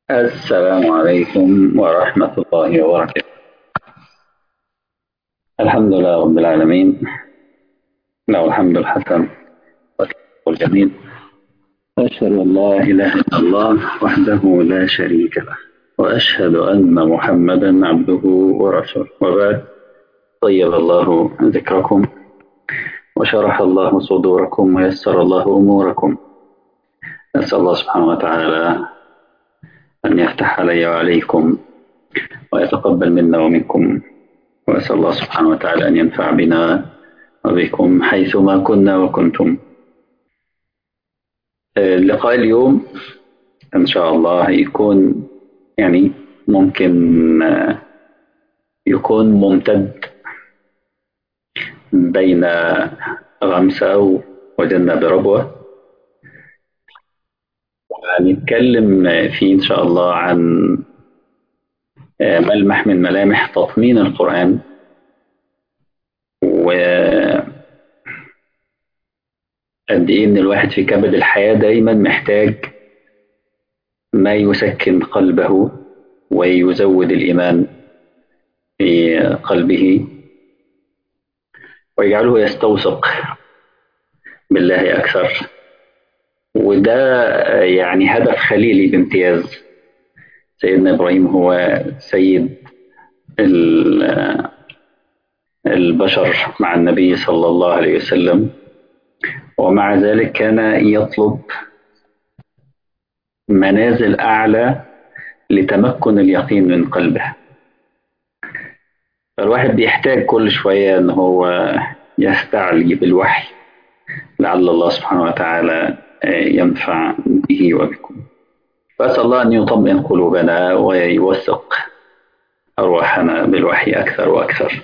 السلام عليكم ورحمة الله وبركاته. الحمد لله رب العالمين، له الحمد الحسن والجميل. أشهد أن لا إله إلا الله وحده لا شريك له، وأشهد أن محمدا عبده ورسوله، وبعد. طيب الله ذكركم، وشرح الله صدوركم، ويسر الله أموركم. نسأل الله سبحانه وتعالى أن يفتح علي وعليكم، ويتقبل منا ومنكم، وأسأل الله سبحانه وتعالى أن ينفع بنا وبكم حيثما كنا وكنتم. لقاء اليوم إن شاء الله يكون يعني ممكن يكون ممتد بين غمسة وجنة بربوة. هنتكلم فيه إن شاء الله عن ملمح من ملامح تطمين القرآن، وقد إيه إن الواحد في كبد الحياة دايما محتاج ما يسكن قلبه ويزود الإيمان في قلبه، ويجعله يستوثق بالله أكثر. وده يعني هدف خليلي بامتياز. سيدنا إبراهيم هو سيد البشر مع النبي صلى الله عليه وسلم، ومع ذلك كان يطلب منازل أعلى لتمكن اليقين من قلبه. فالواحد بيحتاج كل شوية أن هو يستعلي بالوحي، لعل الله سبحانه وتعالى ينفع به وبكم. فأسأل الله أن يطمئن قلوبنا ويوثق أرواحنا بالوحي أكثر وأكثر.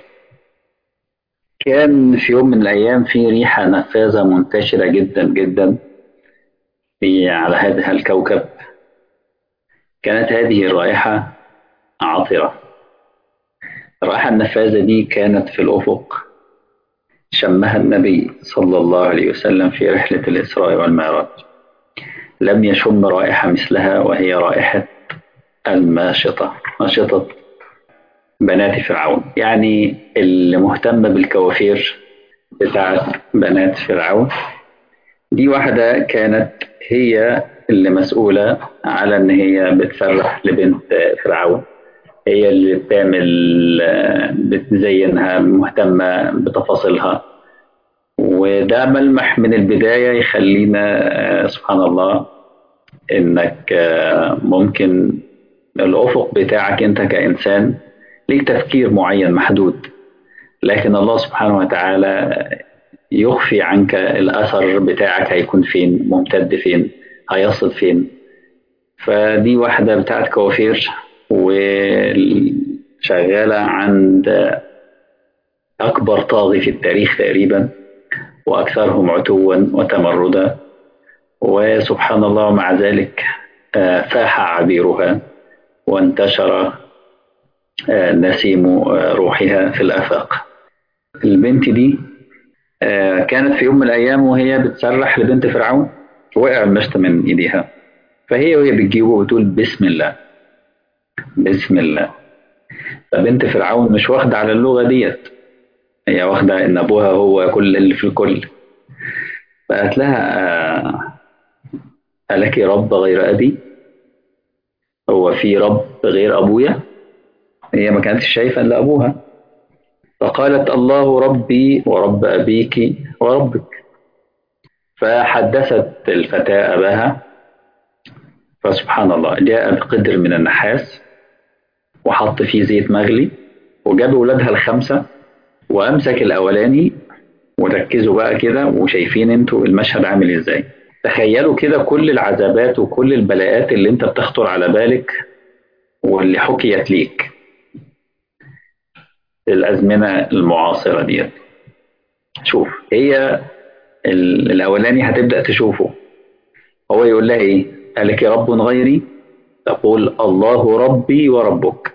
كان في يوم من الأيام في ريحة نفاذة منتشرة جدا جدا على هذا الكوكب. كانت هذه الرائحة عطرة. الرائحة النفاذة دي كانت في الأفق، شمها النبي صلى الله عليه وسلم في رحلة الإسراء والمعراج. لم يشم رائحة مثلها، وهي رائحة الماشطة، ماشطة بنات فرعون، يعني اللي مهتمة بالكوافير بتاعت بنات فرعون. دي واحدة كانت هي اللي مسؤولة على إن هي بتفرح لبنت فرعون، هي اللي بتعمل بتزينها، مهتمة بتفاصيلها. وده ملمح من البداية يخلينا سبحان الله إنك ممكن الأفق بتاعك أنت كإنسان ليك تفكير معين محدود، لكن الله سبحانه وتعالى يخفي عنك الأثر بتاعك هيكون فين، ممتد فين، هيصل فين. فدي واحدة بتاعت كوافير، وشغالة عند أكبر طاغي في التاريخ تقريبا، وأكثرهم عتوا وتمردا. وسبحان الله مع ذلك فاح عبيرها، وانتشر نسيم روحها في الآفاق. البنت دي كانت في يوم من الأيام وهي بتسرح لبنت فرعون، وقع المشط من إيديها. فهي وهي بتجيبه بتقول بسم الله، بسم الله. فبنت فرعون مش واخدة على اللغة ديت، هي واخدة إن أبوها هو كل اللي في الكل. فقالت لها ألك رب غير أبي؟ هو في رب غير أبويا؟ هي ما كانتش شايفة إلا أبوها. فقالت الله ربي ورب أبيك وربك. فحدثت الفتاة أباها، فسبحان الله جاء بقدر من النحاس وحط فيه زيت مغلي، وجاب ولادها الخمسة وأمسك الأولاني. وركزوا بقى كده وشايفين انتوا المشهد عامل ازاي. تخيلوا كده كل العذابات وكل البلاءات اللي انت بتخطر على بالك واللي حكيت ليك الأزمنة المعاصرة ديت. شوف، هي الأولاني هتبدأ تشوفه، هو يقول لها إيه؟ قالك رب غيري؟ تقول الله ربي وربك.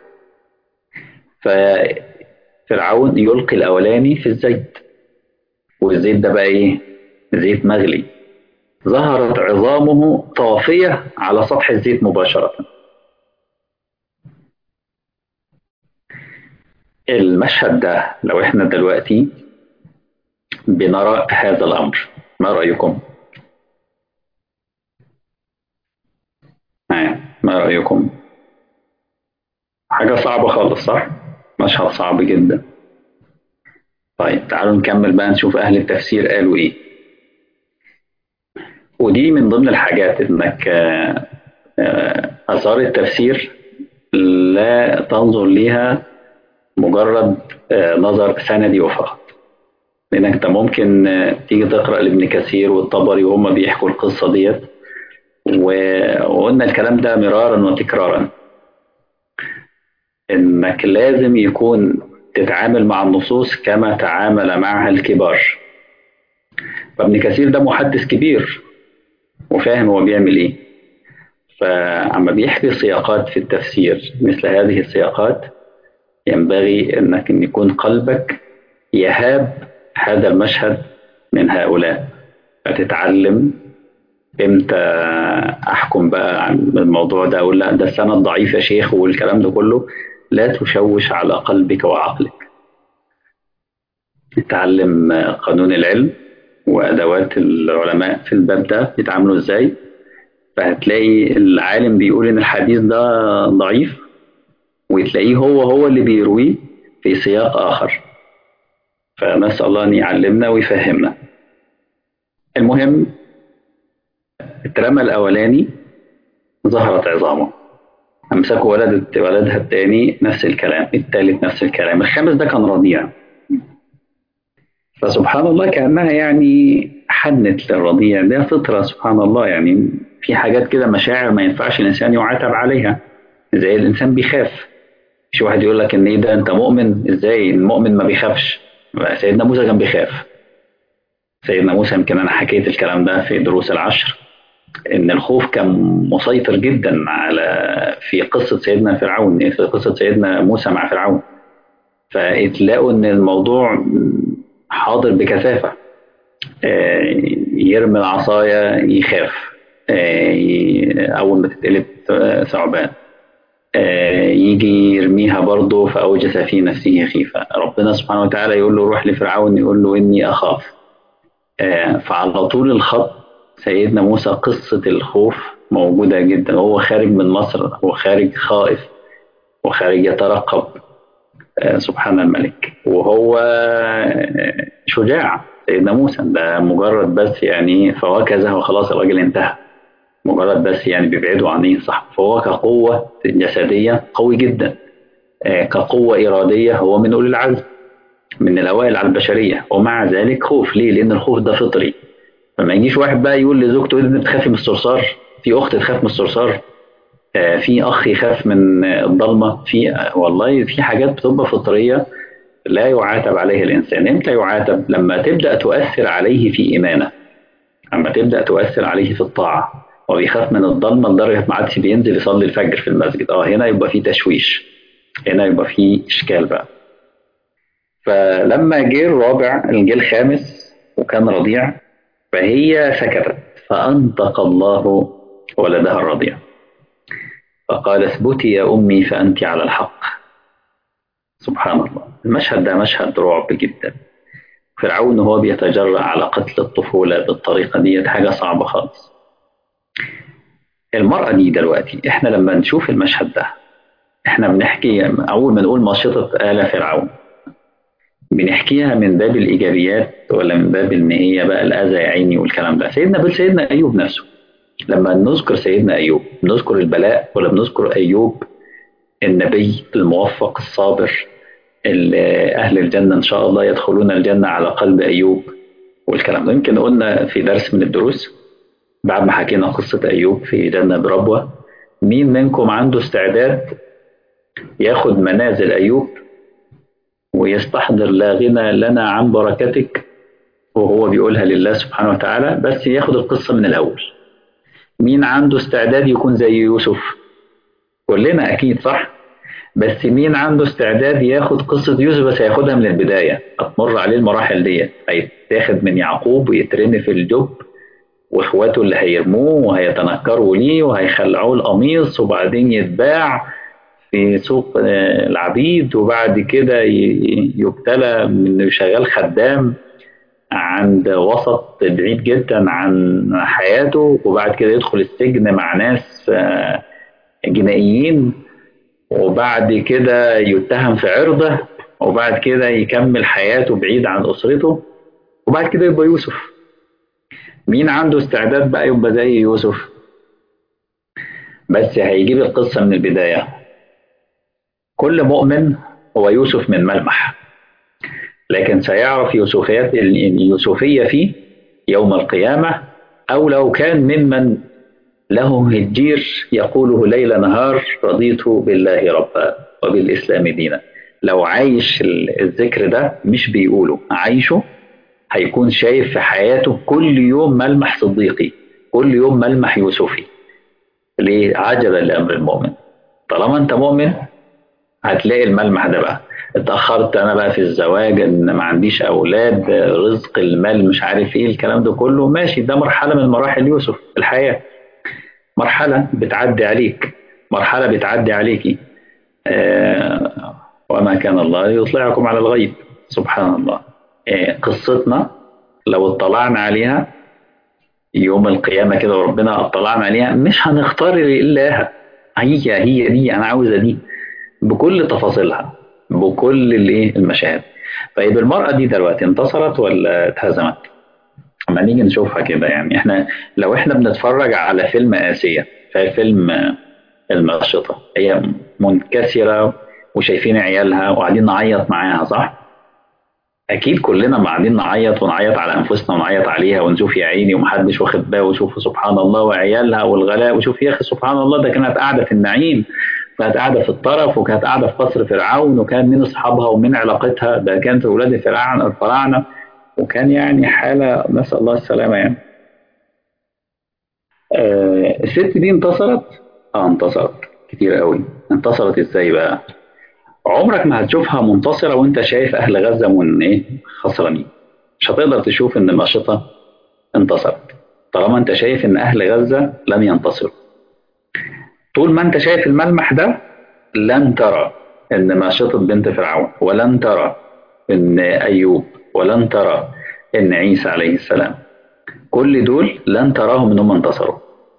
ففرعون يلقي الأولاني في الزيت، والزيت ده بقى إيه؟ زيت مغلي. ظهرت عظامه طافية على سطح الزيت مباشرة. المشهد ده لو احنا دلوقتي بنرى هذا الأمر، ما رأيكم؟ ما رأيكم؟ حاجة صعبة خالص صح؟ مشهد صعب جدا. طيب تعالوا نكمل بقى نشوف أهل التفسير قالوا إيه. ودي من ضمن الحاجات إنك آثار التفسير لا تنظر ليها مجرد نظر سندي وفقط. لأنك أنت ممكن تيجي تقرأ لابن كثير والطبري وهم بيحكوا القصة ديت، وقلنا الكلام ده مرارا وتكرارا، إنك لازم يكون تتعامل مع النصوص كما تعامل معها الكبار. فابن كثير ده محدث كبير وفاهم هو بيعمل إيه. فعما بيحكي سياقات في التفسير مثل هذه السياقات، ينبغي أنك أن يكون قلبك يهاب هذا المشهد من هؤلاء، فتتعلم امتى احكم بقى عن الموضوع ده، اقول لا ده السند ضعيف يا شيخ والكلام ده كله. لا تشوش على قلبك وعقلك. اتعلم قانون العلم وادوات العلماء في الباب ده يتعاملوا ازاي. فهتلاقي العالم بيقول ان الحديث ده ضعيف، وتلاقيه هو اللي بيرويه في سياق اخر. فنسال الله ان يعلمنا ويفهمنا. المهم، اترمى الاولاني ظهرت عظامه، امسكوا ولدها الثاني نفس الكلام، الثالث نفس الكلام، الخامس ده كان رضيع. فسبحان الله كانها يعني حنت للرضيع ده فطره، سبحان الله يعني. في حاجات كده مشاعر ما ينفعش الانسان يعاتب عليها، زي الانسان بيخاف. مش واحد يقول لك ان ايه ده انت مؤمن، ازاي المؤمن ما بيخافش؟ سيدنا موسى كان بيخاف. سيدنا موسى يمكن انا حكيت الكلام ده في دروس العشر، ان الخوف كان مسيطر جدا على في قصه سيدنا فرعون، في قصه سيدنا موسى مع فرعون. فتلاقوا ان الموضوع حاضر بكثافه. يرمي العصايه يخاف، اول ما تتقلب ثعبان، يجي يرميها برضه فأوجس في نفسه خيفة. ربنا سبحانه وتعالى يقول له روح لفرعون، يقول له إني أخاف. فعلى طول الخط سيدنا موسى قصة الخوف موجودة جدا، وهو خارج من مصر هو خارج خائف وخارج يترقب. سبحان الملك. وهو شجاع سيدنا موسى ده، مجرد بس يعني فوكزه وخلاص الراجل انتهى. مجرد بس يعني بيبعدوا عنه صح. فهو كقوة جسدية قوي جدا، كقوة إرادية هو من أولي العزم، من الأوائل على البشرية. ومع ذلك خوف ليه؟ لأن الخوف ده فطري. فما يجيش واحد بقى يقول لزوجته إيه انت بتخافي من الصرصار، في اخت تخاف من الصرصار، في اخ يخاف من الضلمه، في والله في حاجات بتبقى فطريه لا يعاتب عليها الانسان. امتى يعاتب؟ لما تبدا تؤثر عليه في ايمانه، لما تبدا تؤثر عليه في الطاعه. وبيخاف من الضلمه لدرجه ما عادش بينزل يصلي الفجر في المسجد، هنا يبقى في تشويش، هنا يبقى في اشكال بقى. فلما جه الرابع، جه الخامس وكان رضيع، فهي سكتت فأنطق الله ولدها الرضيع فقال اثبتي يا أمي فأنت على الحق. سبحان الله. المشهد ده مشهد رعب جدا. فرعون هو بيتجرأ على قتل الطفولة بالطريقة دي حاجة صعبة خالص. المرأة دي دلوقتي احنا لما نشوف المشهد ده، احنا بنحكي أول ما نقول ماشطة آل فرعون، بنحكيها من باب الإيجابيات ولا من باب إن هي بقى الأذى يا عيني والكلام ده؟ سيدنا أيوب نفسه، لما نذكر سيدنا أيوب بنذكر البلاء ولا بنذكر أيوب النبي الموفق الصابر اللي أهل الجنة إن شاء الله يدخلون الجنة على قلب أيوب والكلام ده؟ يمكن قلنا في درس من الدروس بعد ما حكينا قصة أيوب في جنة بربوة، مين منكم عنده استعداد ياخد منازل أيوب ويستحضر لا غنى لنا عن بركتك، وهو بيقولها لله سبحانه وتعالى، بس ياخد القصة من الأول؟ مين عنده استعداد يكون زي يوسف؟ كلنا أكيد صح. بس مين عنده استعداد ياخد قصة يوسف بس هياخدها من البداية، هتمر عليه المراحل دي، هيتاخد من يعقوب ويترمي في الجب، واخواته اللي هيرموه وهيتنكروا ليه وهيخلعوه القميص وبعدين يتباع في سوق العبيد، وبعد كده يبتلى من إنه شغال خدام عند وسط بعيد جدا عن حياته، وبعد كده يدخل السجن مع ناس جنائيين، وبعد كده يتهم في عرضه، وبعد كده يكمل حياته بعيد عن أسرته، وبعد كده يبقى يوسف. مين عنده استعداد بقى يبقى زي يوسف؟ بس هيجيب القصة من البداية. كل مؤمن هو يوسف من ملمح، لكن سيعرف اليوسفية فيه يوم القيامة، أو لو كان ممن له هجير يقوله ليل نهار رضيت بالله ربا وبالإسلام دينا. لو عايش الذكر ده، مش بيقوله، عايشه، هيكون شايف في حياته كل يوم ملمح صديقي، كل يوم ملمح يوسفي. ليه؟ عجبا لأمر المؤمن. طالما أنت مؤمن هتلاقي الملمح ده بقى. اتأخرت أنا بقى في الزواج، إن ما عنديش أولاد، رزق المال، مش عارف إيه الكلام ده كله، ماشي، ده مرحلة من مراحل يوسف في الحياة، مرحلة بتعدي عليك، مرحلة بتعدي عليكي. وما كان الله ليطلعكم على الغيب، سبحان الله. قصتنا لو اطلعنا عليها يوم القيامة كده وربنا اطلعنا عليها، مش هنختار إلاها، هي دي أنا عاوزة دي بكل تفاصيلها، بكل الايه المشاهد. طيب المرأة دي دلوقتي انتصرت ولا اتهزمت؟ اما نيجي نشوفها كده، يعني احنا لو احنا بنتفرج على فيلم آسيا، في فيلم الناشطة، هي منكسرة وشايفين عيالها وقاعدين نعيط معاها، صح؟ أكيد كلنا ما قاعدين نعيط، ونعيط على أنفسنا ونعيط عليها ونشوف يا عيني ومحدش واخد باله، وشوف سبحان الله وعيالها والغلاء، وشوف يا أخي سبحان الله، ده كانت قاعدة في النعيم، كانت قاعدة في الطرف، وكانت قاعدة في قصر فرعون، وكان من أصحابها ومن علاقتها، ده كانت أولاد الفراعنة، وكان يعني حالة نسأل الله السلامة يعني. الست دي انتصرت؟ اه انتصرت كتير قوي. انتصرت ازاي بقى؟ عمرك ما هتشوفها منتصرة وانت شايف اهل غزة من ايه خسرانين. مش هتقدر تشوف ان الناشطة انتصرت طالما انت شايف ان اهل غزة لم ينتصروا. طول ما انت شايف الملمح ده، لن ترى ان ناشطة بنت فرعون، ولن ترى ان ايوب، ولن ترى ان عيسى عليه السلام، كل دول لن تراهم انهم انتصروا.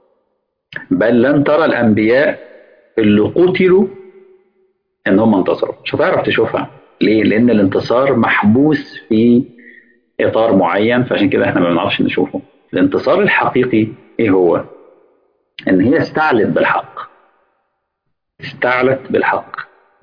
بل لن ترى الانبياء اللي قتلوا انهم انتصروا، مش هتعرف تشوفها. ليه؟ لان الانتصار محبوس في اطار معين، فعشان كده احنا ما بنعرفش نشوفه. الانتصار الحقيقي ايه هو؟ ان هي استعلت بالحق، استعلت بالحق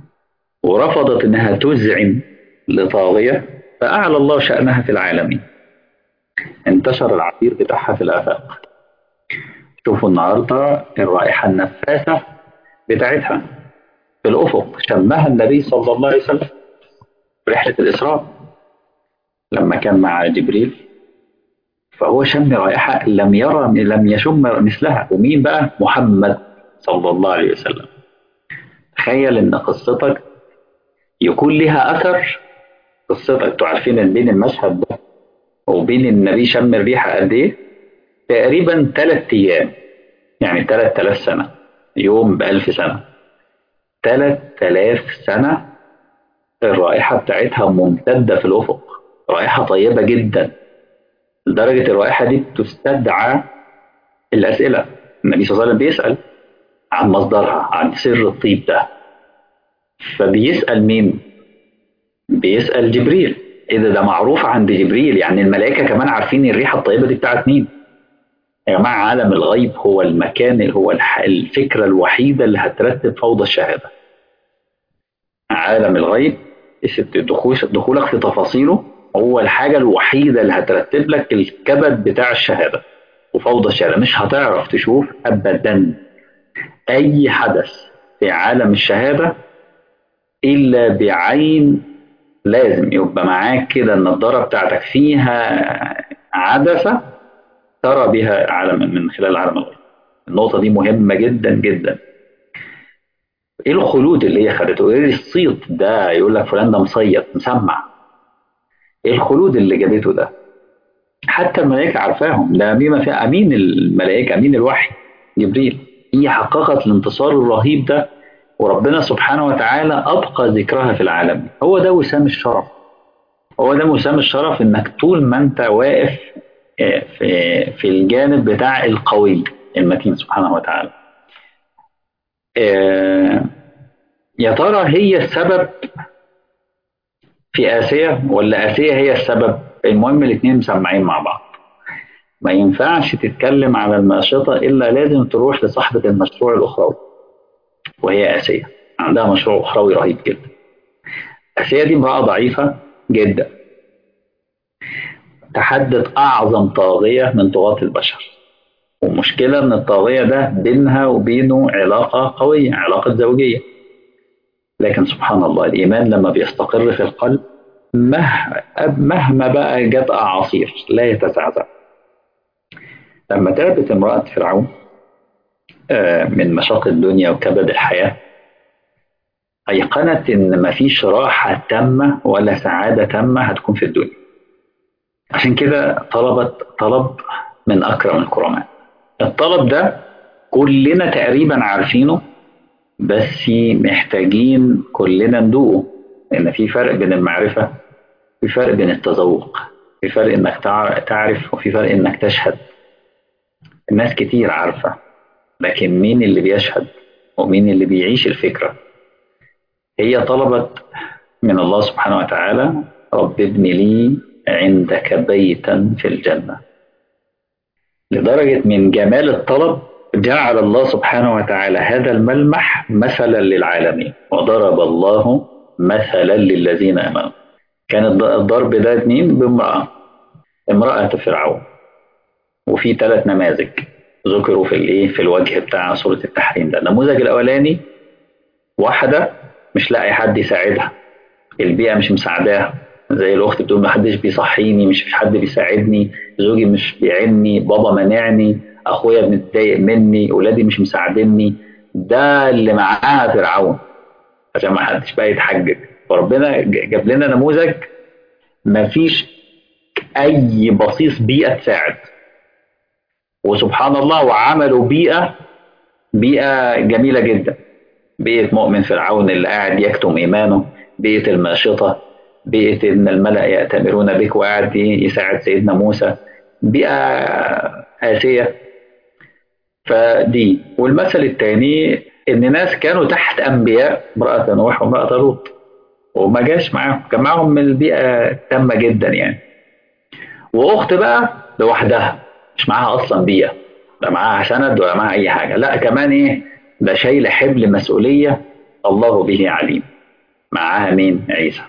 ورفضت انها تذعن لطاغية، فاعلى الله شأنها في العالمين، انتشر العبير بتاعها في الافاق. شوفوا النهارده الرائحة النفاثة بتاعتها في الافق، شمها النبي صلى الله عليه وسلم في رحلة الاسراء لما كان مع جبريل، فهو شم رائحة لم يشم مثلها. ومين بقى؟ محمد صلى الله عليه وسلم. تخيل ان قصتك يكون لها اثر. قصتك، انتوا عارفين ان بين المشهد ده وبين النبي شم الريحة قد ايه؟ تقريبا 3 ايام، يعني 3000 سنة، يوم ب1000 سنة، 3000 سنة. الرائحة بتاعتها ممتدة في الأفق، رائحة طيبة جدا، لدرجة الرائحة دي بتستدعى الأسئلة. النبي صلى الله عليه وسلم بيسأل عن مصدرها، عن سر الطيب ده، فبيسأل مين؟ بيسأل جبريل. إذا ده معروف عند جبريل، يعني الملائكة كمان عارفين الريحة الطيبة دي بتاعت مين. يا جماعة عالم الغيب هو المكان، هو الفكرة الوحيدة اللي هترتب فوضى الشهادة. عالم الغيب، دخولك في تفاصيله هو الحاجة الوحيدة اللي هترتب لك الكبد بتاع الشهادة وفوضى الشهادة. مش هتعرف تشوف أبدا أي حدث في عالم الشهادة إلا بعين. لازم يبقى معاك كده النضارة بتاعتك فيها عدسة ترى بها عالم من خلال عالم الغيب. النقطة دي مهمة جدا جدا. ايه الخلود اللي هي خدته؟ ايه الصيت ده؟ يقول لك فلان ده مصيط مسمع. ايه الخلود اللي جابته ده؟ حتى الملائكة عارفاهم، ده بما فيها أمين الملائكة، أمين الوحي جبريل. هي حققت الانتصار الرهيب ده وربنا سبحانه وتعالى أبقى ذكرها في العالم. هو ده وسام الشرف، هو ده وسام الشرف، إنك طول ما أنت واقف في الجانب بتاع القوي المتين سبحانه وتعالى. آه، يا ترى هي السبب في آسيا ولا آسيا هي السبب؟ المهم الاثنين مسمعين مع بعض. ما ينفعش تتكلم على الناشطة إلا لازم تروح لصاحبة المشروع الأخروي، وهي آسيا. عندها مشروع أخروي رهيب جدا. آسيا دي امرأة ضعيفة جدا، تحدت أعظم طاغية من طغاة البشر. ومشكلة إن الطاغية ده بينها وبينه علاقة قوية، علاقة زوجية. لكن سبحان الله، الإيمان لما بيستقر في القلب مهما بقى جت أعاصير لا يتزعزع. لما تعبت امرأة فرعون من مشاق الدنيا وكبد الحياة، أيقنت إن مفيش راحة تامة ولا سعادة تامة هتكون في الدنيا. عشان كده طلبت طلب من أكرم الكرماء. الطلب ده كلنا تقريبا عارفينه، بس محتاجين كلنا ندوقه. لأن في فرق بين المعرفة، في فرق بين التذوق، في فرق إنك تعرف، وفي فرق إنك تشهد. الناس كتير عارفة، لكن مين اللي بيشهد ومين اللي بيعيش الفكرة؟ هي طلبت من الله سبحانه وتعالى: رب ابن لي عندك بيتا في الجنة. لدرجة من جمال الطلب جعل الله سبحانه وتعالى هذا الملمح مثلا للعالمين، وضرب الله مثلا للذين آمنوا. كان الضرب ده مين؟ بامرأة، امرأة فرعون. وفي 3 نماذج ذكروا في في الوجه بتاع سورة التحريم ده. النموذج الأولاني: واحدة مش لاقي حد يساعدها، البيئة مش مساعداها، زي الأخت بتقول محدش بيصحيني، مش في حد بيساعدني، زوجي مش بيعني، بابا منعني، أخويا متضايق مني، أولادي مش مساعدني. ده اللي معاها فرعون، عشان ما حدش بقى يتحجج. فربنا جاب لنا نموذج مفيش أي بصيص بيئة تساعد، وسبحان الله وعملوا بيئة جميلة جدا. بيئة مؤمن فرعون اللي قاعد يكتم إيمانه، بيئة الماشطة، بيئة إن الملأ يأتمرون بك وقاعد يساعد سيدنا موسى، بيئة آسية. فدي. والمثل الثاني إن ناس كانوا تحت أنبياء، امرأة نوح وامرأة لوط، وما جاش معاهم، كان معاهم من البيئة تامة جدا يعني. وأخت بقى لوحدها مش معاها أصلا بيئة، لا معاها سند ولا معاها أي حاجة، لا كمان إيه، ده شايلة حبل مسؤولية الله به عليم. معاها مين؟ عيسى.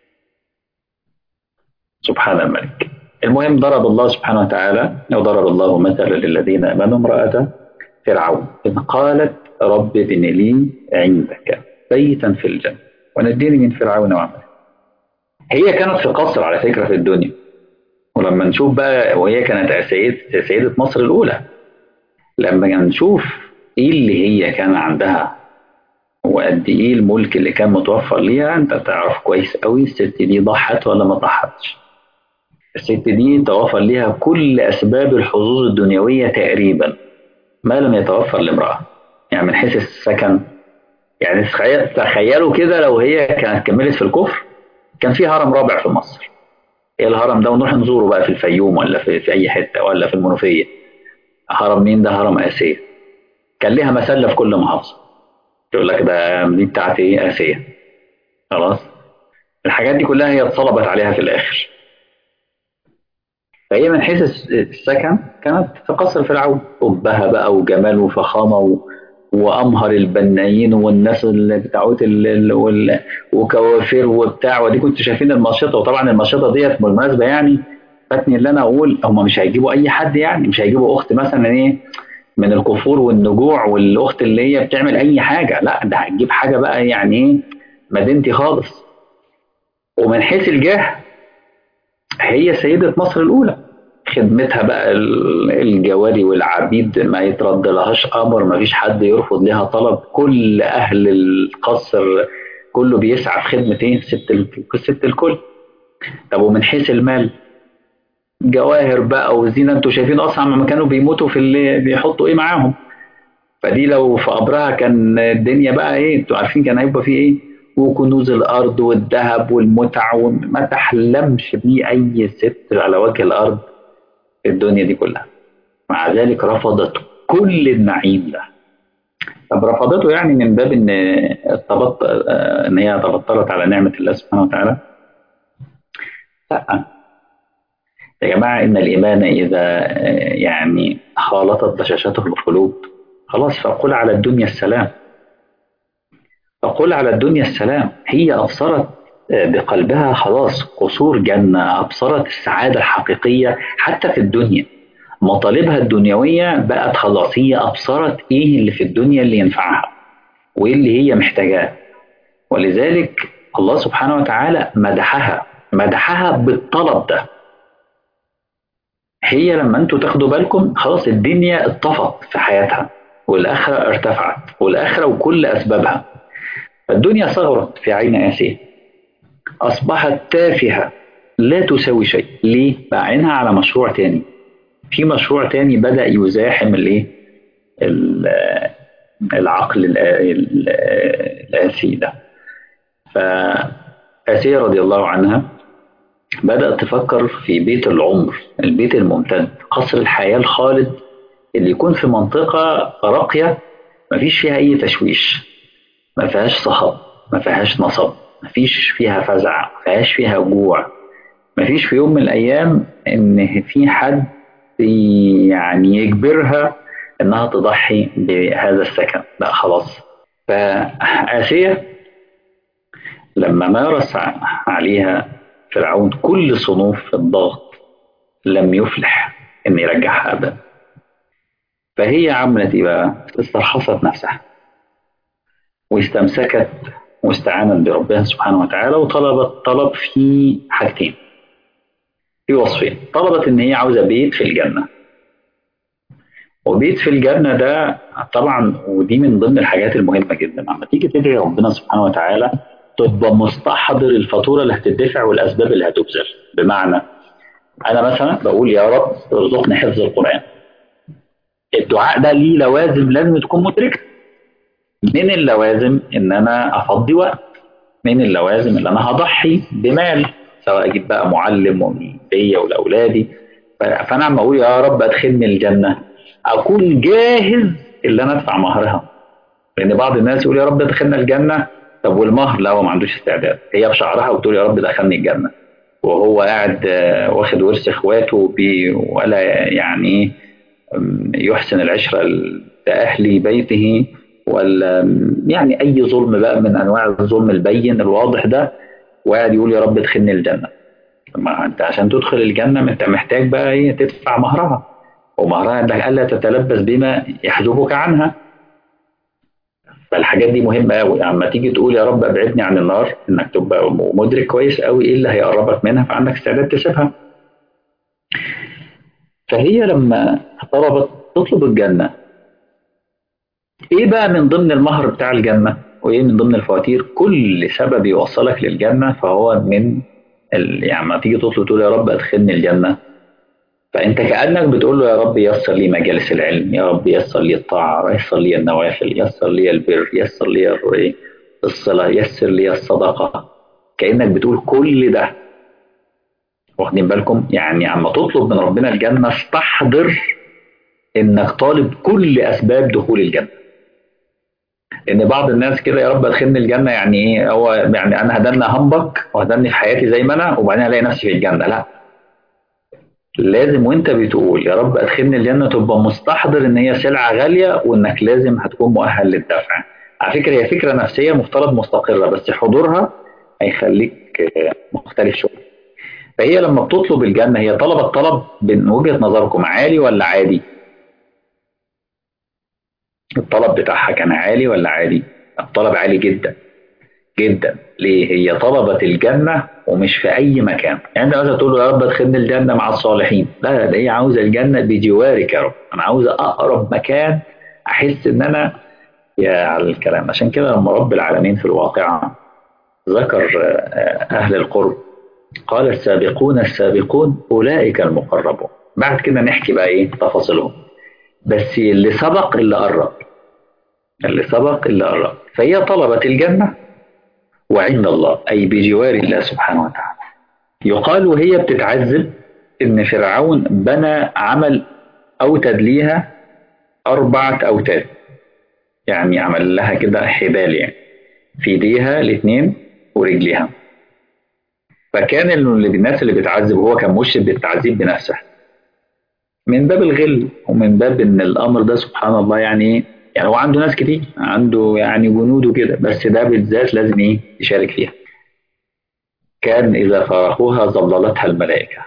سبحان الملك. المهم ضرب الله سبحانه وتعالى، وضرب الله مثلا للذين امنوا امرأة فرعون إذ قالت رب ابن لي عندك بيتا في الجنة ونجني من فرعون وعمله. هي كانت في قصر على فكرة في الدنيا. ولما نشوف بقى، وهي كانت سيدة مصر الأولى، لما نشوف إيه اللي هي كان عندها وقد إيه الملك اللي كان متوفر ليها، أنت تعرف كويس قوي الست دي ضحت ولا ما ضحتش. الست دي توفر ليها كل أسباب الحظوظ الدنيوية تقريبا، ما لم يتوفر لامرأة. يعني من حيث السكن، يعني تخيلوا كده لو هي كانت كملت في الكفر، كان في هرم رابع في مصر. ايه الهرم ده؟ ونروح نزوره بقى في الفيوم ولا في اي حته ولا في المنوفيه. هرم مين ده؟ هرم آسيا. كان ليها مسله في كل محافظه، يقول لك ده دي بتاعت ايه؟ آسيا. خلاص. الحاجات دي كلها هي اتصلبت عليها في الاخر. فهي من حيث السكن كانت في قصر فرعون، قبها بقى وجمال وفخامه وامهر البنايين والناس اللي بتاعوت وكوافير وبتاع. ودي كنت شايفين المنشطه. وطبعا المنشطه ديت بالمناسبه يعني فاتني اللي انا اقول، هم مش هيجيبوا اي حد، يعني مش هيجيبوا اخت مثلا ايه من الكفور والنجوع والاخت اللي هي بتعمل اي حاجه، لا ده هتجيب حاجه بقى يعني ايه، مدينتي خالص. ومن حيث الجاه هي سيدة مصر الأولى. خدمتها بقى الجواري والعبيد ما يترد لهاش أمر، ما فيش حد يرفض لها طلب، كل أهل القصر كله بيسعى في خدمة إيه؟ ست الكل. طب ومن حيث المال، جواهر بقى وزينة، انتوا شايفين أصلا لما كانوا بيموتوا في اللي بيحطوا إيه معاهم. فدي لو في قبرها كان الدنيا بقى ايه، انتوا عارفين كان هيبقى فيه ايه، وكنوز الارض والذهب والمتع، وما تحلمش بيه اي ست على وجه الارض في الدنيا دي كلها. مع ذلك رفضت كل النعيم ده. طب رفضته يعني من باب ان ان هي تبطلت على نعمه الله سبحانه وتعالى؟ لا يا جماعه، ان الايمان اذا يعني خالطت بشاشته القلوب، خلاص فقل على الدنيا السلام. فقل على الدنيا السلام. هي ابصرت بقلبها خلاص قصور جنه، ابصرت السعاده الحقيقيه حتى في الدنيا. مطالبها الدنيويه بقت خلاص، هي ابصرت ايه اللي في الدنيا اللي ينفعها وايه اللي هي محتاجاه. ولذلك الله سبحانه وتعالى مدحها بالطلب ده. هي لما انتوا تاخدوا بالكم خلاص الدنيا اتطفت في حياتها، والآخرة ارتفعت، والآخرة وكل أسبابها. فالدنيا صغرت في عين آسيا، أصبحت تافهة لا تساوي شيء. ليه؟ بقى عينها على مشروع تاني، في مشروع تاني بدأ يزاحم الايه، العقل الآسي ده. فآسيا رضي الله عنها بدأت تفكر في بيت العمر، البيت الممتد، قصر الحياة الخالد، اللي يكون في منطقة راقية ما فيش فيها أي تشويش، ما فيهاش صخب، ما فيهاش نصب، ما فيش فيها فزع، ما فيهاش فيها جوع، ما فيش في يوم من الأيام إن في حد يعني يجبرها إنها تضحي بهذا السكن. لا خلاص. فآسيا لما مارس عليها فرعون كل صنوف الضغط لم يفلح إن يرجعها أبدا. فهي عملت إيه بقى؟ استرخصت نفسها واستمسكت واستعانت بربها سبحانه وتعالى، وطلبت طلب في حاجتين، في وصفين. طلبت إن هي عاوزة بيت في الجنة. وبيت في الجنة ده طبعا، ودي من ضمن الحاجات المهمة جدا لما تيجي تدعي ربنا سبحانه وتعالى، تبقى مستحضر الفاتورة اللي هتدفع والأسباب اللي هتبذل. بمعنى أنا مثلا بقول يا رب ارزقني حفظ القرآن، الدعاء ده ليه لوازم لازم تكون مدركة. من اللوازم ان انا افضي وقت، من اللوازم ان انا هضحي بمال، سواء اجيب بقى معلم ليا ولاولادي. فانا عم اقول يا رب ادخلني الجنه، اكون جاهز اللي انا ادفع مهرها. لان بعض الناس يقول يا رب ادخلنا الجنه، طب والمهر؟ لا، هو ما عندوش استعداد. هي بشعرها وتقول يا رب دخلني الجنه، وهو قاعد واخد ورث اخواته ولا يعني يحسن العشرة لأهل بيته، ولا يعني أي ظلم بقى من أنواع الظلم البين الواضح ده، وقاعد يقول يا رب ادخلني الجنة. ما أنت عشان تدخل الجنة ما أنت محتاج بقى إيه؟ تدفع مهرها، ومهرها إنك ألا تتلبس بما يحجبك عنها. فالحاجات دي مهمة أوي. أما تيجي تقول يا رب أبعدني عن النار، إنك تبقى مدرك كويس أوي إيه اللي هيقربك منها، فعندك استعداد تسيبها. فهي لما طلبت تطلب الجنة، ايه بقى من ضمن المهر بتاع الجنة وايه من ضمن الفواتير؟ كل سبب يوصلك للجنة فهو من يعني ما تيجي تطلب تقول يا رب ادخلني الجنة، فانت كأنك بتقول له يا رب يسر لي مجالس العلم، يا رب يسر لي الطاعة، يسر لي النوافل، يسر لي البر، يسر لي الصلة، يسر لي الصدقة. كأنك بتقول كل ده. واخدين بالكم؟ يعني عما تطلب من ربنا الجنة استحضر انك طالب كل اسباب دخول الجنة. ان بعض الناس كده يا رب ادخلني الجنه يعني ايه؟ هو يعني انا هدني همبك وهدني في حياتي زي ما انا وبعدين الاقي نفسي في الجنه؟ لا، لازم وانت بتقول يا رب ادخلني الجنه تبقى مستحضر ان هي سلعه غاليه وانك لازم هتكون مؤهل للدفع. على فكره هي فكره نفسيه مفترض مستقره، بس حضورها هيخليك مختلف شويه. فهي لما بتطلب الجنه هي طلبت طلب من وجهه نظركم عالي ولا عادي؟ الطلب بتاعها كان عالي ولا عادي؟ الطلب عالي جدا جدا. ليه؟ هي طلبت الجنة ومش في أي مكان. يعني أنت مثلا تقول له يا رب ادخلني الجنة مع الصالحين، لا، ده هي عاوزة الجنة بجوارك يا رب، أنا عاوزة أقرب مكان أحس إن أنا يا على الكلام. عشان كده لما رب العالمين في الواقعة ذكر أهل القرب قال السابقون السابقون أولئك المقربون. بعد كده نحكي بقى إيه تفاصيلهم، بس اللي سبق اللي قرب. اللي سبق اللي قرب. فهي طلبت الجنة وعند الله، أي بجوار الله سبحانه وتعالى. يقال وهي بتتعذب إن فرعون بنى عمل أوتد ليها 4 أوتاد، يعني عمل لها كده حبال يعني في ايديها الاثنين ورجليها. فكان الناس اللي بتعذب، هو كان مشرف بالتعذيب بنفسه من باب الغل ومن باب ان الامر ده سبحان الله يعني ايه. يعني هو عنده ناس كتير، عنده يعني جنود وكده، بس ده بالذات لازم ايه يشارك فيها. كان اذا فارقوها ظللتها الملائكه،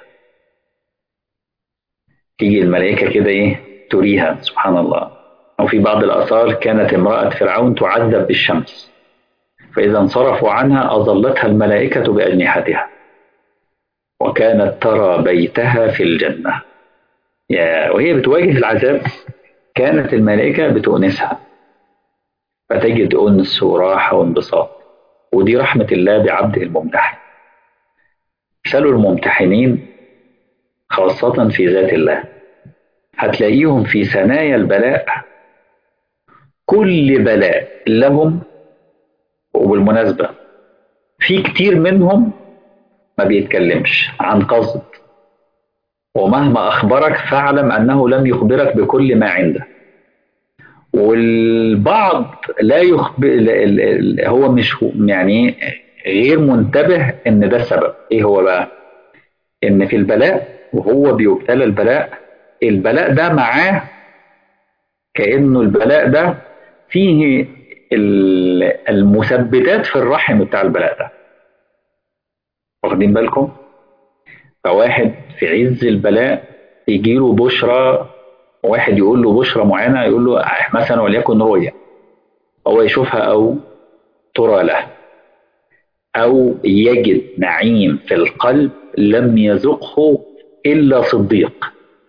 تيجي الملائكه كده ايه تريها سبحان الله. وفي بعض الاثار كانت امراه فرعون تعذب بالشمس، فاذا انصرفوا عنها اظلتها الملائكه باجنحتها، وكانت ترى بيتها في الجنه. وهي بتواجه العذاب كانت الملائكه بتؤنسها، فتجد أنس وراحة وانبساط. ودي رحمة الله بعبده الممتحن. سألوا الممتحنين خاصة في ذات الله، هتلاقيهم في ثنايا البلاء كل بلاء لهم. وبالمناسبة في كتير منهم ما بيتكلمش عن قصد، ومهما أخبرك فاعلم أنه لم يخبرك بكل ما عنده. والبعض لا يخبر، هو مش يعني غير منتبه ان ده السبب. ايه هو بقى؟ ان في البلاء وهو بيبتلى البلاء، البلاء ده معاه كأنه البلاء ده فيه المثبتات في الرحم بتاع البلاء ده. واخدين بالكم؟ فواحد في عز البلاء يجي له بشرى، واحد يقول له بشرى معينة، يقول له مثلا وليكن رؤية، هو يشوفها أو ترى له، أو يجد نعيم في القلب لم يذقه إلا صديق.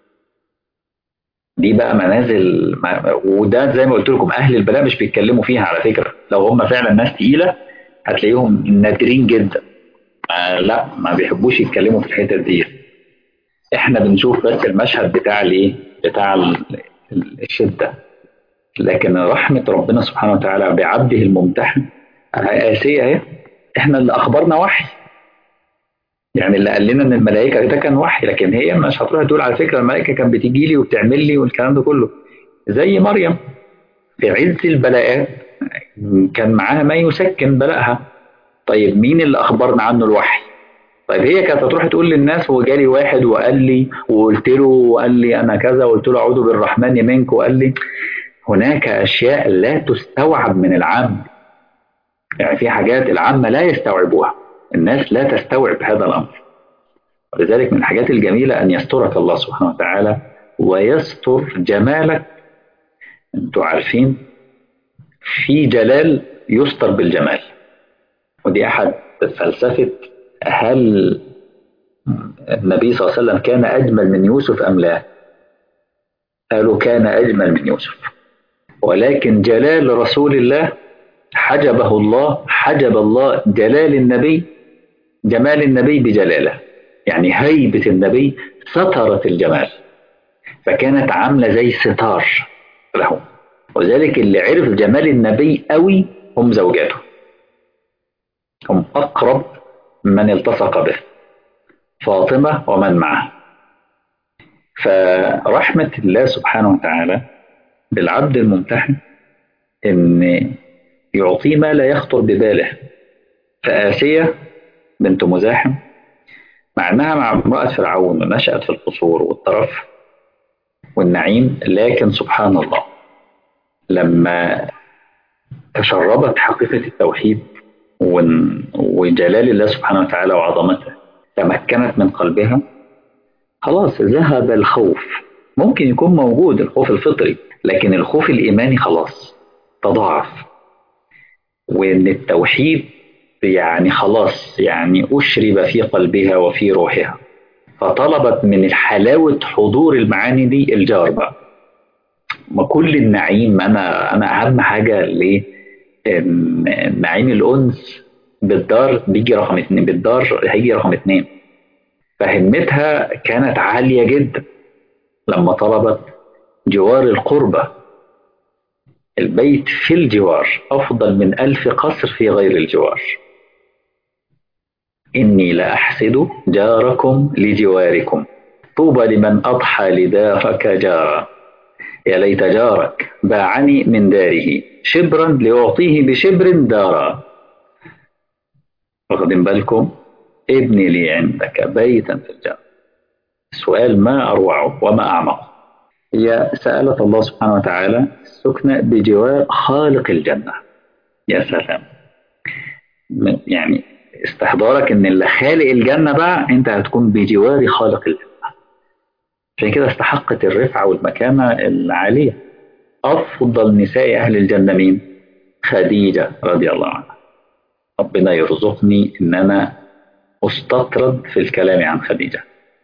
دي بقى منازل وده زي ما قلت لكم أهل البلاء مش بيتكلموا فيها على فكرة. لو هم فعلا ناس تقيلة هتلاقيهم نادرين جدا، لا ما بيحبوش يتكلموا في الحتة دي. احنا بنشوف بس المشهد بتاع الايه، بتاع الشدة. لكن رحمة ربنا سبحانه وتعالى بعبده الممتحن آسية اهي. احنا اللي اخبرنا وحي، يعني اللي قال لنا ان الملائكه ده كان وحي، لكن هي مش هتروح تقول على فكره الملائكه كانت بتيجي لي وبتعمل لي والكلام ده كله. زي مريم في عز البلاءات كان معاها ما يسكن بلاءها. طيب مين اللي اخبرنا عنه الوحي؟ طيب هي كانت هتروح تقول للناس هو جالي واحد وقال لي وقلت له وقال لي انا كذا وقلت له اعوذ بالرحمن منك وقال لي. هناك اشياء لا تستوعب من العام، يعني في حاجات العامه لا يستوعبوها، الناس لا تستوعب هذا الامر. ولذلك من الحاجات الجميلة أن يسترك الله سبحانه وتعالى ويستر جمالك. أنتوا عارفين في جلال يستر بالجمال، ودي أحد فلسفة هل النبي صلى الله عليه وسلم كان أجمل من يوسف أم لا؟ قالوا كان أجمل من يوسف، ولكن جلال رسول الله حجبه الله، حجب الله جلال النبي، جمال النبي بجلاله. يعني هيبة النبي سترت الجمال، فكانت عاملة زي ستار له. وذلك اللي عرف جمال النبي قوي هم زوجاته، هم أقرب من التصق به، فاطمة ومن معه. فرحمة الله سبحانه وتعالى بالعبد الممتحن إن يعطيه ما لا يخطر بباله. فآسية بنت مزاحم مع أنها مع امرأة فرعون ونشأت في القصور والطرف والنعيم، لكن سبحان الله لما تشربت حقيقة التوحيد وجلال الله سبحانه وتعالى وعظمته تمكنت من قلبها، خلاص ذهب الخوف. ممكن يكون موجود الخوف الفطري، لكن الخوف الإيماني خلاص تضاعف. وإن التوحيد يعني خلاص يعني أشرب في قلبها وفي روحها، فطلبت من حلاوة حضور المعاني دي الجار بقى. ما كل النعيم أنا أهم حاجة ليه؟ نعيم الأنس بالدار بيجي رقم 2، بالدار هيجي رقم 2. فهمتها كانت عالية جدا لما طلبت جوار القربة. البيت في الجوار أفضل من 1000 قصر في غير الجوار. إني لأحسد جاركم لجواركم، طوبى لمن أضحى لدارك جارا. يا ليت جارك باعني من داره شبرا لأعطيه بشبر دارا. واخدين بالكم؟ ابني لي عندك بيتا في الجنة. سؤال ما أروعه وما أعمقه. هي سألت الله سبحانه وتعالى السكنى بجوار خالق الجنة. يا سلام. يعني استحضارك ان اللي خالق الجنة بقى انت هتكون بجوار خالق الجنة. عشان كده استحقت الرفعة والمكانة العالية. أفضل نساء أهل الجنة مين؟ خديجة رضي الله عنها. ربنا يرزقني إن أنا أستطرد في الكلام عن خديجة.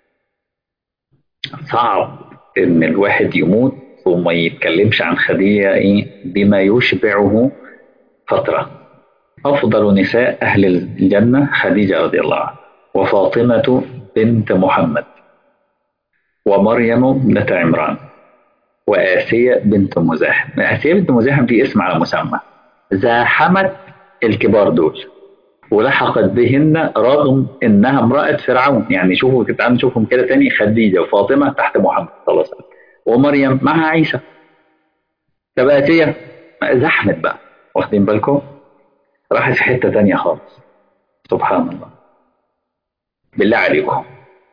صعب إن الواحد يموت وما يتكلمش عن خديجة بما يشبعه فترة. أفضل نساء أهل الجنة خديجة رضي الله عنها، وفاطمة بنت محمد، ومريم ابنة عمران، وآسية بنت مزاحم. آسية بنت مزاحم دي اسم على مسمى، زاحمت الكبار دول ولحقت بهن رغم انها امرأة فرعون. يعني شوفوا، تعالوا نشوفهم كده تاني: خديجة وفاطمة تحت محمد صلى الله عليه وسلم، ومريم معها عيسى. طب آسية زحمت بقى، واخدين بالكم؟ راحت في حتة تانية خالص. سبحان الله. بالله عليكم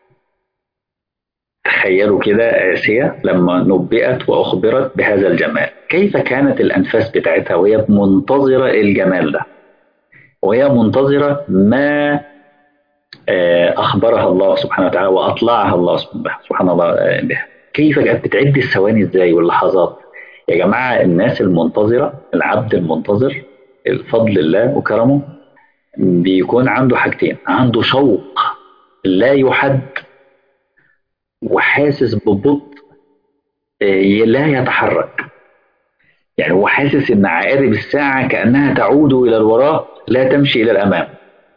تخيلوا كده آسيا لما نبئت وأخبرت بهذا الجمال، كيف كانت الأنفاس بتاعتها وهي منتظرة الجمال ده، وهي منتظرة ما أخبرها الله سبحانه وتعالى وأطلعها الله سبحانه الله بها. كيف كانت بتعد الثواني إزاي واللحظات. يا جماعة الناس المنتظرة، العبد المنتظر الفضل الله وكرمه بيكون عنده حاجتين: عنده شوق لا يحد، وحاسس ببطء لا يتحرك. يعني هو حاسس ان عقارب الساعة كأنها تعود الى الوراء لا تمشي الى الامام.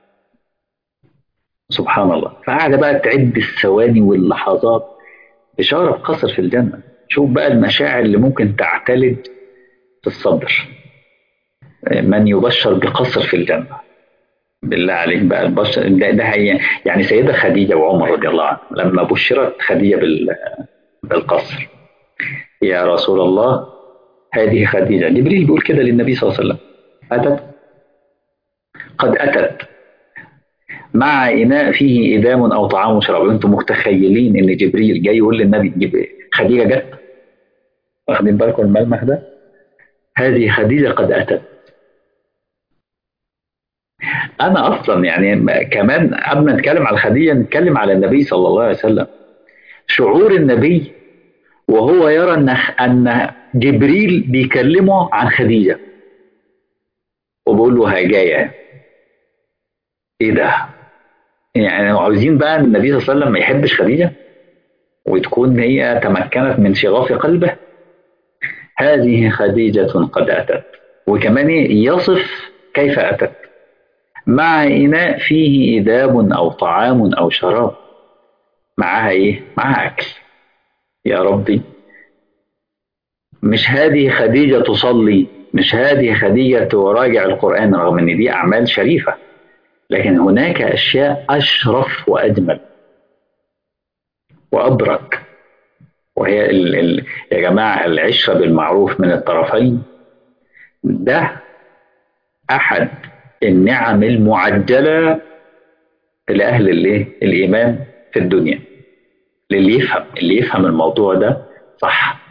سبحان الله. فقاعدة بقى تعد الثواني واللحظات. بشارة بقصر في الجنة. شوف بقى المشاعر اللي ممكن تعتلج في الصدر من يبشر بقصر في الجنة. بالله عليك بقى البشر ده هي. يعني سيدة خديجة وعمر رضي الله عنه لما بشرت خديجة بالقصر: يا رسول الله هذه خديجة. جبريل بيقول كده للنبي صلى الله عليه وسلم: أتت، قد أتت مع إناء فيه إدام أو طعام وشراب. أنتم متخيلين إن جبريل جاي يقول للنبي تجيب خديجة جت؟ واخدين بالكم الملمح ده؟ هذه خديجة قد أتت. أنا أصلا يعني كمان قبل ما نتكلم على خديجة نتكلم على النبي صلى الله عليه وسلم. شعور النبي وهو يرى أن جبريل بيكلمه عن خديجة وبيقول له هي جاية. إيه ده؟ يعني عاوزين بقى النبي صلى الله عليه وسلم ما يحبش خديجة وتكون هي تمكنت من شغاف قلبه. هذه خديجة قد أتت. وكمان يصف كيف أتت: مع إناء فيه إداب أو طعام أو شراب. معها إيه؟ معها أكل. يا ربي، مش هذه خديجة تصلي، مش هذه خديجة تراجع القرآن رغم أن دي أعمال شريفة، لكن هناك أشياء أشرف وأجمل وأبرك. وهي يا جماعة العشرة بالمعروف من الطرفين ده أحد النعم المعجلة لأهل الإيمان في الدنيا. اللي يفهم الموضوع ده صح.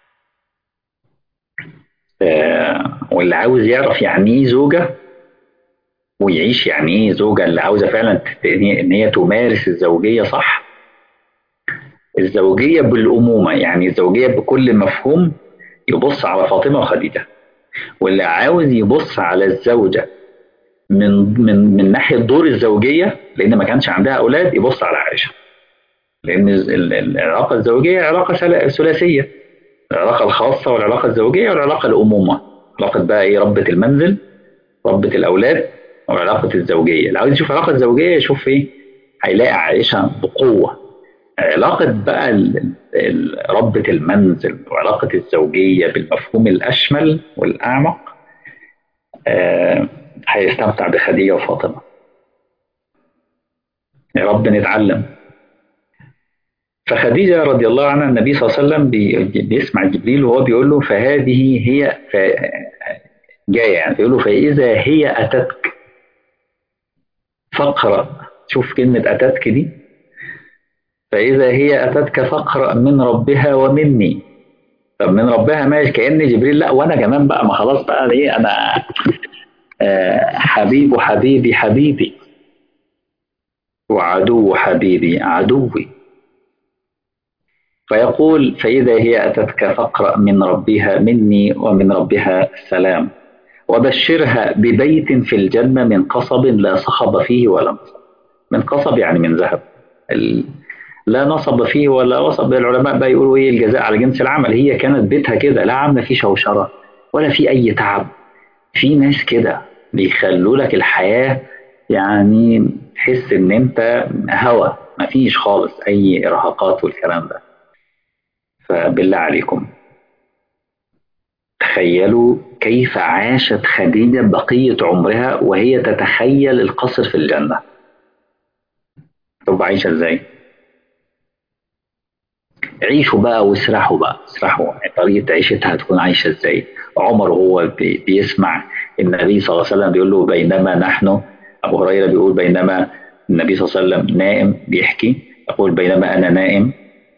واللي عاوز يعرف يعني ايه زوجة ويعيش يعني ايه زوجة، اللي عاوزة فعلا ان هي تمارس الزوجية صح. الزوجية بالأمومة، يعني الزوجية بكل مفهوم، يبص على فاطمة وخديجة. واللي عاوز يبص على الزوجة من ناحية دور الزوجية، لأن ما كانش عندها أولاد، يبص على عائشة. لأن العلاقة الزوجية علاقة ثلاثية: العلاقة الخاصة والعلاقة الزوجية والعلاقة الأمومة. علاقة بقى إيه؟ ربة المنزل، ربة الأولاد، وعلاقة الزوجية. اللي عاوز يشوف علاقة الزوجية يشوف إيه؟ هيلاقي عائشة بقوة. علاقة بقى ربة المنزل وعلاقة الزوجية بالمفهوم الأشمل والأعمق، آه، هيستمتع بخديجة وفاطمة. يا رب نتعلم. فخديجة رضي الله عنها النبي صلى الله عليه وسلم بيسمع جبريل وهو بيقول له فهذه هي جاية، يعني بيقول له فإذا هي أتتك فاقرأ. شوف كلمة أتتك دي، فإذا هي أتتك فاقرأ من ربها ومني. طب من ربها ماشي، كأن جبريل لا وأنا كمان بقى، ما خلاص بقى إيه أنا حبيب حبيبي حبيبي وعدو حبيبي عدوي. فيقول فإذا هي أتتك فاقرأ من ربها مني ومن ربها السلام، وبشرها ببيت في الجنة من قصب لا صخب فيه ولا نصب. من قصب يعني من ذهب، لا نصب فيه ولا وصب. العلماء بقى يقولوا ايه الجزاء على جنس العمل. هي كانت بيتها كده، لا عامله فيه شوشره ولا في اي تعب. في ناس كده بيخلوا لك الحياه يعني تحس ان انت هوا، مفيش خالص اي ارهاقات والكلام ده. فبالله عليكم تخيلوا كيف عاشت خديجة بقية عمرها وهي تتخيل القصر في الجنة. تبقى عايشة ازاي؟ عيشوا بقى واسرحوا بقى، اسرحوا طريقة عيشتها هتكون عايشة ازاي. عمر هو بيسمع النبي صلى الله عليه وسلم بيقول له بينما نحن، أبو هريرة بيقول بينما النبي صلى الله عليه وسلم نائم بيحكي، يقول بينما أنا نائم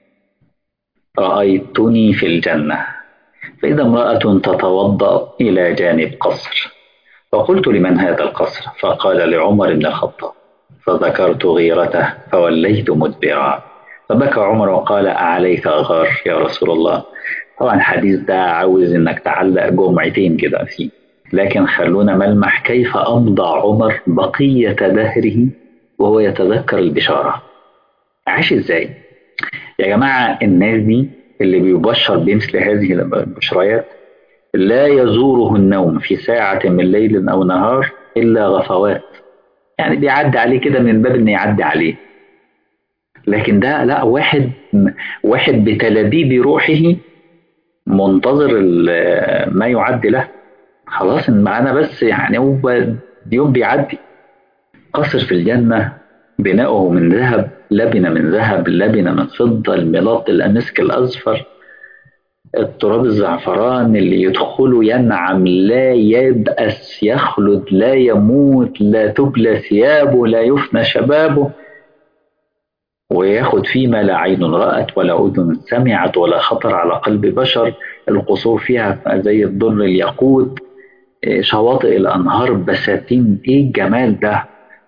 رأيتني في الجنة فإذا امرأة تتوضأ إلى جانب قصر، فقلت لمن هذا القصر؟ فقال لعمر بن الخطاب، فذكرت غيرته فوليت مدبرا. فبكى عمر وقال أعليك أغار يا رسول الله. طبعا الحديث ده عاوز انك تعلق جمعتين كده فيه، لكن خلونا ملمح كيف أمضى عمر بقية دهره وهو يتذكر البشارة. عاش ازاي؟ يا جماعة الناس دي اللي بيبشر بمثل هذه البشريات لا يزوره النوم في ساعة من ليل أو نهار إلا غفوات، يعني بيعدي عليه كده من باب إن يعدي عليه. لكن ده لا، واحد بتلبيب روحه منتظر ما يعد له. خلاص إن معانا بس يعني هو يوم بيعدي. قصر في الجنة بناؤه من ذهب، لبنة من ذهب، لبنة من فضة، الملاط الأمسك الأزفر، التراب الزعفران اللي يدخله ينعم لا يبأس، يخلد لا يموت، لا تبلى ثيابه، لا يفنى شبابه، وياخد فيما لا عين رأت ولا أذن سمعت ولا خطر على قلب بشر. القصور فيها زي الدر الياقوت، شواطئ الأنهار بساتين. إيه الجمال ده؟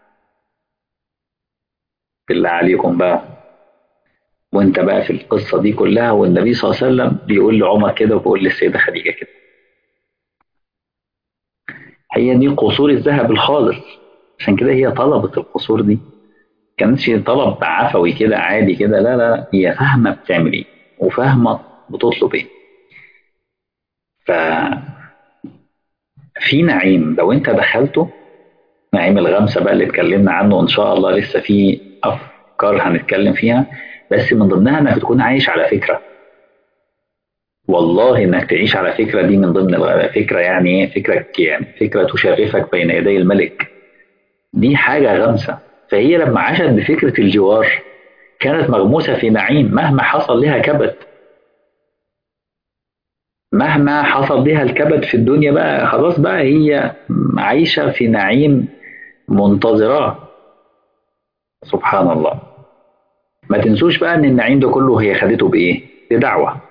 بالله عليكم بقى، وانت بقى في القصة دي كلها والنبي صلى الله عليه وسلم بيقول لعمر كده وبيقول للسيدة خديجة كده. هي دي قصور الذهب الخالص، عشان كده هي طلبت القصور دي. كانتش طلب عفوي كده عادي كده، لا لا، هي فاهمة بتعمل ايه وفاهمة بتطلب ايه. ففي نعيم لو انت دخلته، نعيم الغمسة بقى اللي اتكلمنا عنه وان شاء الله لسه في افكار هنتكلم فيها، بس من ضمنها انك تكون عايش على فكرة. والله انك تعيش على فكرة دي من ضمن فكرة، يعني ايه فكرة؟ يعني فكرة تشرفك بين يدي الملك. دي حاجة غمسة. فهي لما عاشت بفكرة الجوار كانت مغموسة في نعيم مهما حصل لها كبد. مهما حصل لها الكبد في الدنيا بقى خلاص بقى هي عايشة في نعيم منتظراه. سبحان الله. ما تنسوش بقى ان النعيم ده كله هي خدته بايه؟ بدعوة.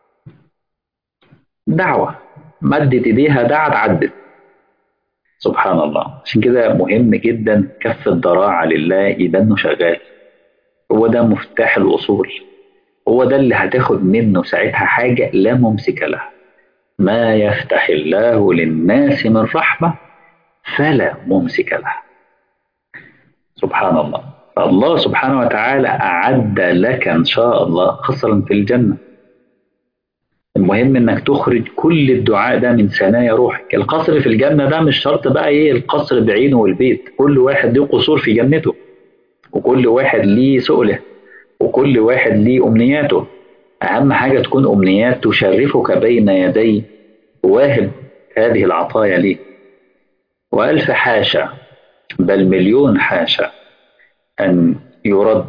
دعوة، مدت ايديها دعت عدت. سبحان الله. عشان كده مهم جدا كف الضراعة لله يبقى شغال. هو ده مفتاح الوصول، هو ده اللي هتاخد منه ساعتها حاجة لا ممسك لها. ما يفتح الله للناس من رحمة فلا ممسك لها. سبحان الله. فالله سبحانه وتعالى أعد لك إن شاء الله قصرا في الجنة. المهم إنك تخرج كل الدعاء ده من ثنايا روحك. القصر في الجنة ده مش شرط بقى إيه القصر بعينه والبيت، كل واحد له قصور في جنته وكل واحد ليه سؤله. وكل واحد ليه أمنياته. أهم حاجة تكون أمنيات تشرفك بين يدي واهب هذه العطايا ليه. وألف حاشا، بل مليون حاشا، أن يرد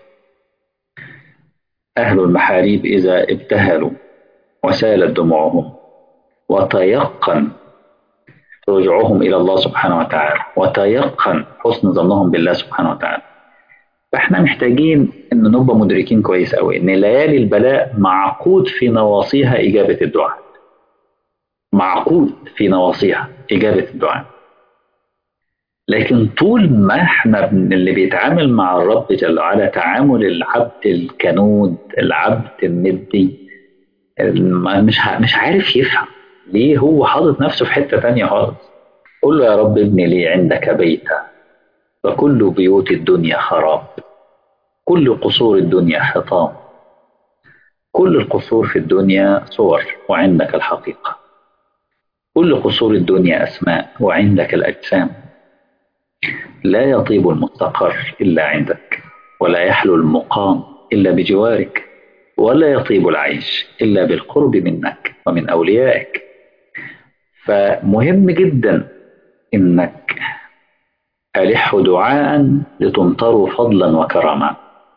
أهل المحاريب إذا ابتهلوا وسالت دموعهم، وتيقن رجوعهم إلى الله سبحانه وتعالى، وتيقن حسن ظنهم بالله سبحانه وتعالى. فإحنا محتاجين إن نبقى مدركين كويس أوي إن ليالي البلاء معقود في نواصيها إجابة الدعاء. معقود في نواصيها إجابة الدعاء. لكن طول ما احنا اللي بيتعامل مع الرب جل وعلا تعامل العبد الكنود، العبد الندي، مش عارف يفهم ليه هو حاطط نفسه في حتة تانية خالص. قل له يا رب ابني لي عندك بيتا، وكل بيوت الدنيا خراب، كل قصور الدنيا حطام، كل القصور في الدنيا صور وعندك الحقيقة، كل قصور الدنيا أسماء وعندك الأجسام، لا يطيب المستقر إلا عندك، ولا يحلو المقام إلا بجوارك، ولا يطيب العيش إلا بالقرب منك ومن أوليائك. فمهم جدا إنك ألح دعاء لتمطروا فضلا وكرما.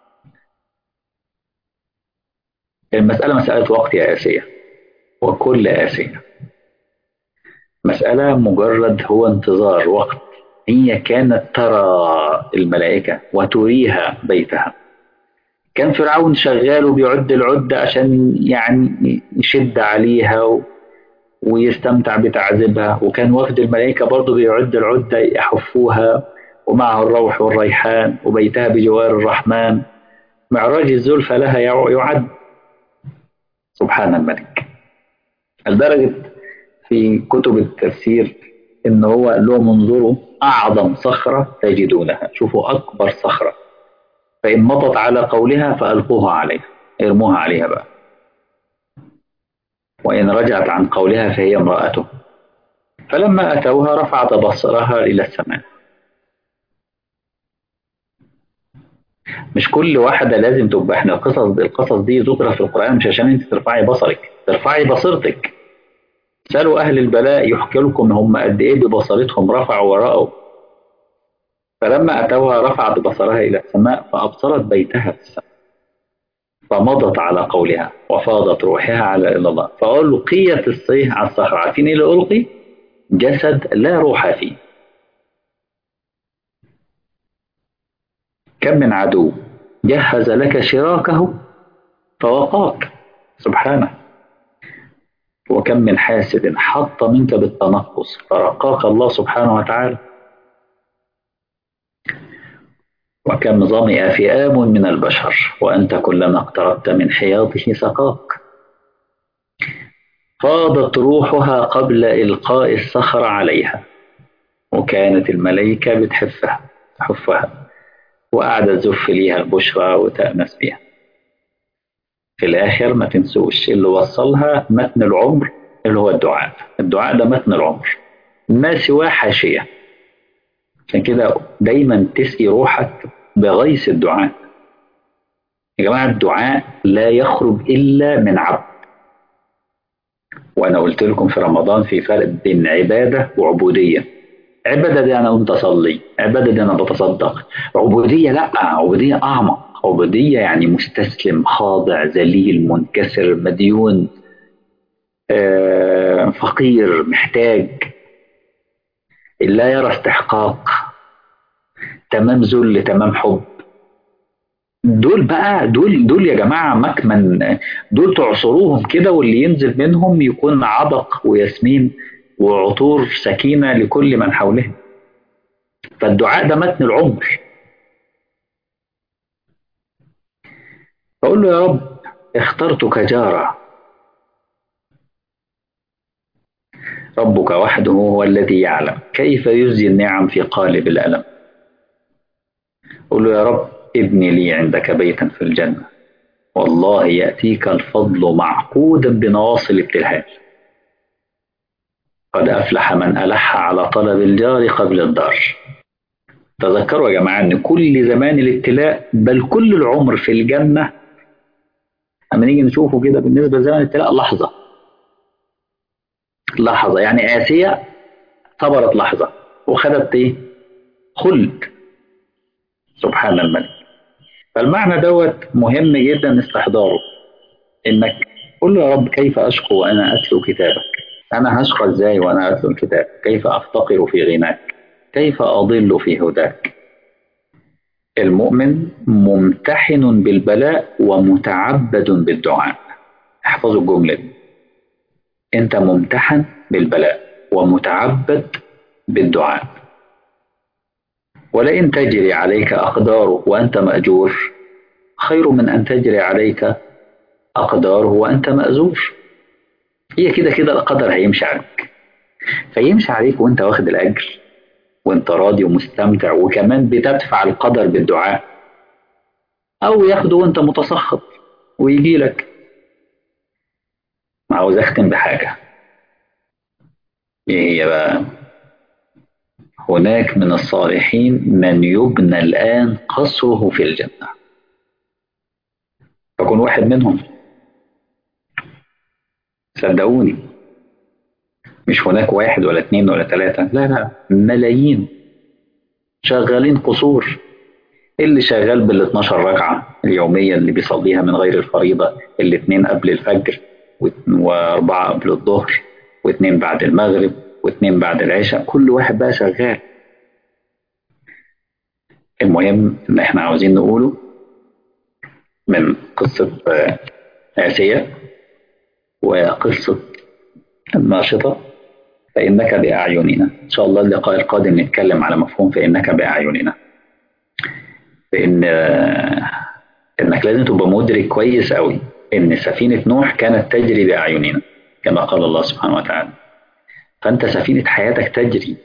المسألة مسألة وقت يا آسية، وكل آسية مسألة مجرد هو انتظار وقت. هي كانت ترى الملائكة وتريها بيتها. كان فرعون شغال وبيعد العدة عشان يعني يشد عليها ويستمتع بتعذيبها، وكان وفد الملائكة برضه بيعد العدة يحفوها، ومعه الروح والريحان وبيتها بجوار الرحمن. معراج الزلفى لها يعد. سبحان الملك. لدرجة في كتب التفسير إن هو قال لهم انظروا أعظم صخرة تجدونها، شوفوا أكبر صخرة، فإن مضت على قولها فألقوها عليها، ارموها عليها بقى، وإن رجعت عن قولها فهي امرأته. فلما أتوها رفعت بصرها إلى السماء. مش كل واحدة لازم تبقى، احنا القصص دي ذكرت في القرآن مش عشان انت ترفعي بصرك، ترفعي بصيرتك. سألوا أهل البلاء يحكي لكم هم قد إيه ببصرتهم رفعوا ورأوا. فلما أتوها رفعت بصرها إلى السماء فأبصرت بيتها في السماء، فمضت على قولها وفاضت روحها على إلى الله، فألقيت الصيح على الصخرة. عارفين إيه اللي ألقي؟ جسد لا روح فيه. كم من عدو جهز لك شراكه فوقاك سبحانه، وكم من حاسد حط منك بالتنقص فرقاك الله سبحانه وتعالى، وكم ظمئ فئام من البشر وأنت كلما اقتربت من حياضه سقاك. فاضت روحها قبل إلقاء الصخرة عليها، وكانت الملائكة تحفها وقاعدة تزف ليها البشرى وتأنس بيها. في الآخر ما تنسوش اللي وصلها متن العمر اللي هو الدعاء. الدعاء ده متن العمر، ما سواه حاشية. عشان كده دايما تسقي روحك بغيث الدعاء. يا جماعة الدعاء لا يخرج إلا من عبد. وأنا قلت لكم في رمضان في فرق بين عبادة وعبودية. عبادة دي أنا قمت أصلي، عبادة دي أنا بتصدق. عبودية لأ، عبودية أعمق. عبودية يعني مستسلم خاضع ذليل منكسر مديون، فقير محتاج، لا يرى استحقاق، تمام ذل تمام حب. دول بقى دول يا جماعة مكمن. دول تعصروهم كده واللي ينزل منهم يكون عبق وياسمين وعطور سكينة لكل من حولهم. فالدعاء ده متن العمر. فقول له يا رب اخترتك جارا. ربك وحده هو الذي يعلم كيف يجزي النعم في قالب الألم. قل له يا رب ابني لي عندك بيتا في الجنة، والله يأتيك الفضل معقودا بنواصي الابتهال. قد أفلح من ألح على طلب الجار قبل الدار. تذكروا يا جماعة أن كل زمان الابتلاء بل كل العمر في الجنة، أما نيجي نشوفه كده بالنسبة لزمن الابتلاء لحظة. لحظة يعني آسيا صبرت لحظة وخدت إيه؟ خلد. سبحان الملك. فالمعنى دوت مهم جدا استحضاره، إنك قل له يا رب كيف أشكو وأنا أتلو كتابك؟ أنا هشقى إزاي وأنا أتلو الكتاب؟ كيف أفتقر في غناك؟ كيف أضل في هداك؟ المؤمن ممتحن بالبلاء ومتعبد بالدعاء. احفظوا الجملة دي، أنت ممتحن بالبلاء ومتعبد بالدعاء. ولئن تجري عليك أقداره وأنت مأجور خير من أن تجري عليك أقداره وأنت مأزور. هي كده كده القدر هيمشي عليك، فيمشي عليك وأنت واخد الأجر وأنت راضي ومستمتع وكمان بتدفع القدر بالدعاء، أو ياخده وأنت متسخط ويجي لك. عاوز أختم بحاجة، إيه هي بقى؟ هناك من الصالحين من يبنى الآن قصره في الجنة، فكن واحد منهم. صدقوني، مش هناك واحد ولا اتنين ولا تلاتة، لا لا، ملايين شغالين قصور. اللي شغال بال 12 ركعة اليومية اللي بيصليها من غير الفريضة، الاثنين قبل الفجر واربعة قبل الظهر واثنين بعد المغرب واثنين بعد العشاء، كل واحد بقى شغال. المهم ان احنا عاوزين نقوله من قصة آسيا وقصة الناشطة، فإنك بأعيننا. إن شاء الله اللقاء القادم نتكلم على مفهوم فإنك بأعيننا. فإن إنك لازم تبقى مدرك كويس قوي إن سفينة نوح كانت تجري بأعيننا كما قال الله سبحانه وتعالى. فأنت سفينة حياتك تجري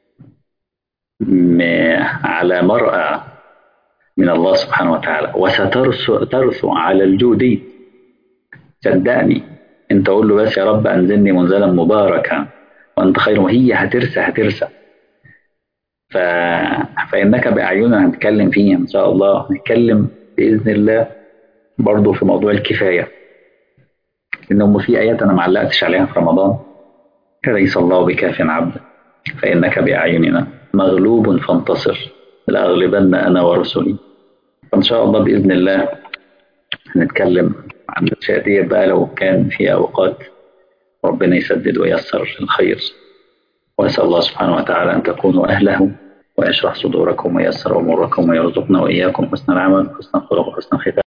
على مرأى من الله سبحانه وتعالى، وسترسو على الجود. صدقني، انت قول له بس يا رب انزلني منزلا مباركا وانت خير، وهي هترسى هترسى. ف... فانك باعيننا هنتكلم فيه ان شاء الله. هنتكلم باذن الله برضه في موضوع الكفايه، انه في ايات انا ما علقتش عليها في رمضان. اليس الله بكاف عبد فانك باعيننا مغلوب فانتصر لاغلبن انا ورسلي. فان شاء الله باذن الله هنتكلم عن الاشياء دي بقى لو كان في اوقات. ربنا يسدد وييسر الخير، وأسأل الله سبحانه وتعالى أن تكونوا أهله ويشرح صدوركم وييسر أموركم ويرزقنا وإياكم حسن العمل وحسن الخلق وحسن الختام.